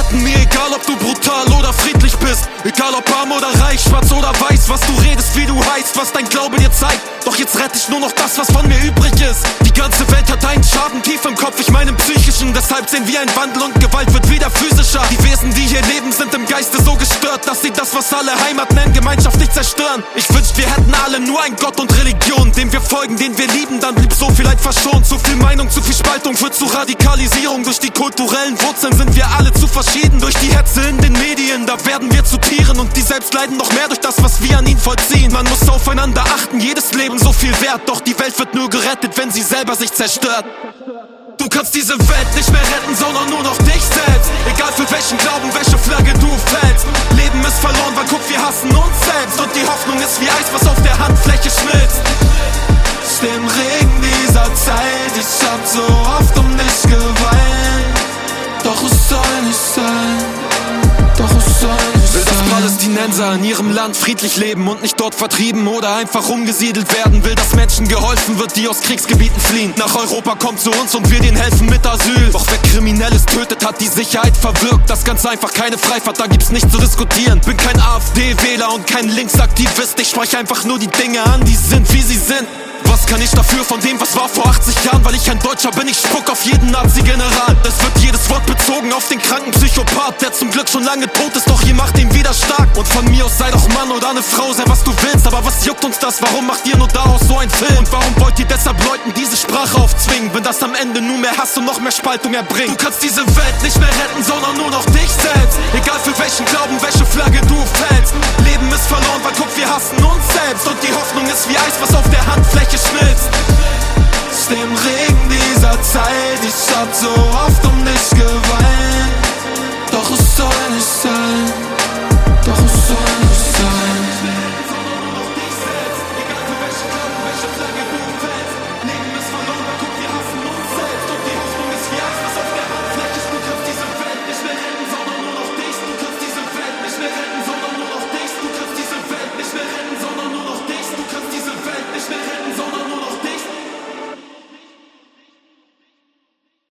verraten mir, egal ob du brutal oder friedlich bist, egal ob arm oder reich, schwarz oder weiß, was du redest, wie du heißt, was dein Glaube dir zeigt. Doch jetzt rette ich nur noch das, was von mir übrig ist. Die ganze Welt hat einen Schaden tief im Kopf, ich meine im Psychischen. Deshalb sehen wir einen Wandel und Gewalt wird wieder physischer. Die Wesen, die hier leben, sind im Geiste so gestört, dass sie das, was alle Heimat nennen, gemeinschaftlich zerstören. Ich wünschte, wir hätten alle nur ein Gott und Religion, dem wir folgen, den wir lieben, dann blieb so viel Leid verschont. Zu viel Meinung, zu viel Spaltung führt zu Radikalisierung. Durch die kulturellen Wurzeln sind wir alle zu verschieden. Durch die Hetze in den Medien, da werden wir zu Tieren. Und die selbst leiden noch mehr durch das, was wir an ihnen vollziehen. Man muss aufeinander achten, jedes Leben so viel wert. Doch die Welt wird nur gerettet, wenn sie selber sich zerstört. Du kannst diese Welt nicht mehr retten, sondern nur noch dich selbst. Egal für welchen Glauben, welche Flagge du fällst. Leben ist verloren, weil guck, wir hassen uns selbst. Und die Hoffnung ist wie Eis, was auf der Handfläche schmilzt. Im Regen dieser Zeit, ich hab so oft um dich geweint. Doch es soll nicht sein, doch es soll nicht sein. Will, dass Palästinenser in ihrem Land friedlich leben und nicht dort vertrieben oder einfach umgesiedelt werden. Will, dass Menschen geholfen wird, die aus Kriegsgebieten fliehen. Nach Europa kommt zu uns und wir denen helfen mit Asyl. Doch wer Kriminelles tötet, hat die Sicherheit verwirkt. Das ganz einfach keine Freifahrt, da gibt's nichts zu diskutieren. Bin kein AfD-Wähler und kein Linksaktivist. Ich spreche einfach nur die Dinge an, die sind, wie sie sind. Was kann ich dafür von dem, was war vor 80 Jahren? Weil ich ein Deutscher bin, ich spuck auf jeden Nazi-General. Es wird jedes Wort bezogen auf den kranken Psychopath, der zum Glück schon lange tot ist, doch ihr macht ihn wieder stark. Und von mir aus sei doch Mann oder eine Frau, sei was du willst. Aber was juckt uns das? Warum macht ihr nur daraus so einen Film? Und warum wollt ihr deshalb Leuten diese Sprache aufzwingen, wenn das am Ende nur mehr Hass und noch mehr Spaltung erbringt? Du kannst diese Welt nicht mehr retten, sondern nur noch dich selbst. Egal für welchen Glauben, welche Flagge du fällst. Leben ist verloren, weil guck, wir